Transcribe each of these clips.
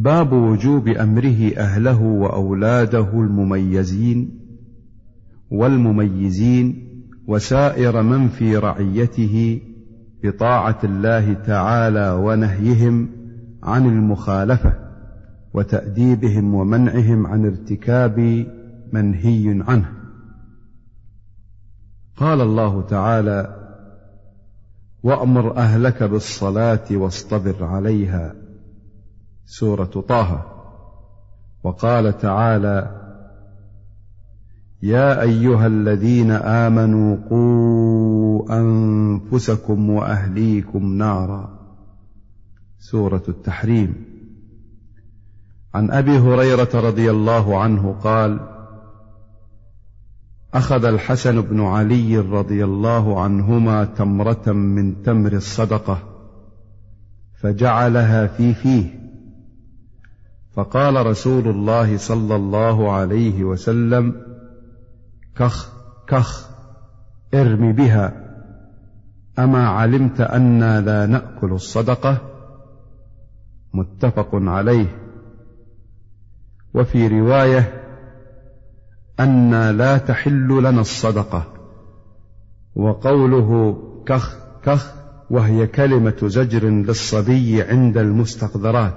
باب وجوب أمره أهله وأولاده المميزين والمميزين وسائر من في رعيته بطاعة الله تعالى ونهيهم عن المخالفة وتأديبهم ومنعهم عن ارتكاب منهي عنه. قال الله تعالى: وأمر أهلك بالصلاة واصطبر عليها، سورة طه. وقال تعالى: يا أيها الذين آمنوا قوا أنفسكم وأهليكم نارا، سورة التحريم. عن أبي هريرة رضي الله عنه قال: أخذ الحسن بن علي رضي الله عنهما تمرة من تمر الصدقة فجعلها في فيه، فقال رسول الله صلى الله عليه وسلم: كخ كخ ارم بها، أما علمت أنا لا نأكل الصدقة؟ متفق عليه. وفي رواية: أنا لا تحل لنا الصدقة. وقوله كخ كخ وهي كلمة زجر للصبي عند المستقذرات.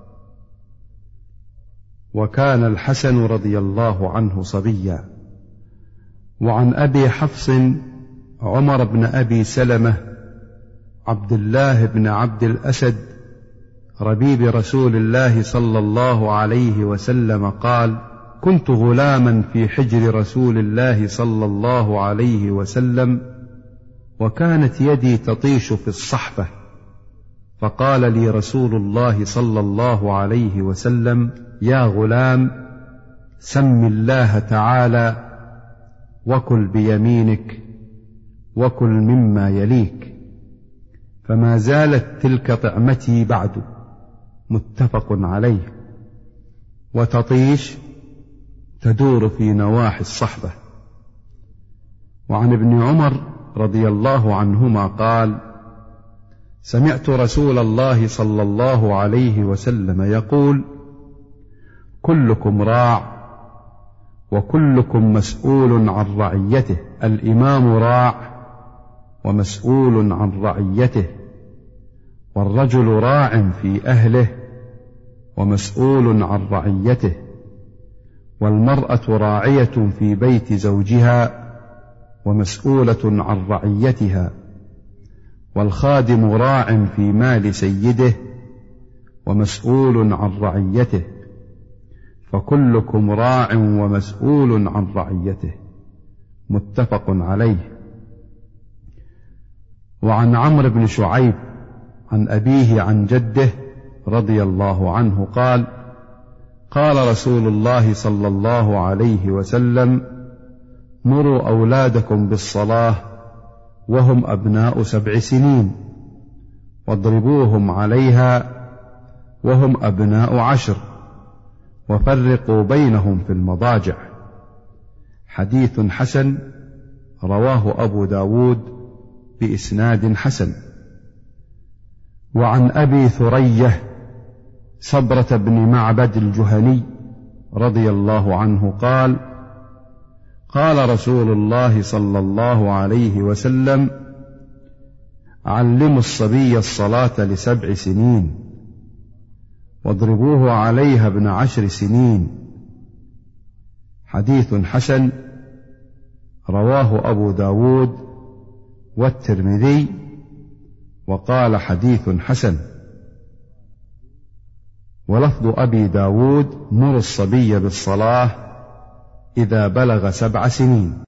وكان الحسن رضي الله عنه صبيا. وعن أبي حفص عمر بن أبي سلمة عبد الله بن عبد الأسد ربيب رسول الله صلى الله عليه وسلم قال: كنت غلاما في حجر رسول الله صلى الله عليه وسلم، وكانت يدي تطيش في الصحفة، فقال لي رسول الله صلى الله عليه وسلم: يا غلام، سم الله تعالى وكل بيمينك وكل مما يليك. فما زالت تلك طعمتي بعد. متفق عليه. وتطيش تدور في نواحي الصحبة. وعن ابن عمر رضي الله عنهما قال: سمعت رسول الله صلى الله عليه وسلم يقول: كلكم راع وكلكم مسؤول عن رعيته، الإمام راع ومسؤول عن رعيته، والرجل راع في أهله ومسؤول عن رعيته، والمرأة راعية في بيت زوجها ومسؤولة عن رعيتها، والخادم راع في مال سيده ومسؤول عن رعيته، فكلكم راع ومسؤول عن رعيته. متفق عليه. وعن عمرو بن شعيب عن أبيه عن جده رضي الله عنه قال: قال رسول الله صلى الله عليه وسلم: مروا أولادكم بالصلاة وهم أبناء 7 سنين، واضربوهم عليها وهم أبناء 10، وفرقوا بينهم في المضاجع. حديث حسن، رواه أبو داود بإسناد حسن. وعن أبي ثرية صبرة بن معبد الجهني رضي الله عنه قال: قال رسول الله صلى الله عليه وسلم: علموا الصبي الصلاة ل7 سنين، واضربوه عليها ابن 10 سنين. حديث حسن، رواه أبو داود والترمذي، وقال حديث حسن. ولفظ أبي داود: مر الصبي بالصلاة إذا بلغ 7 سنين.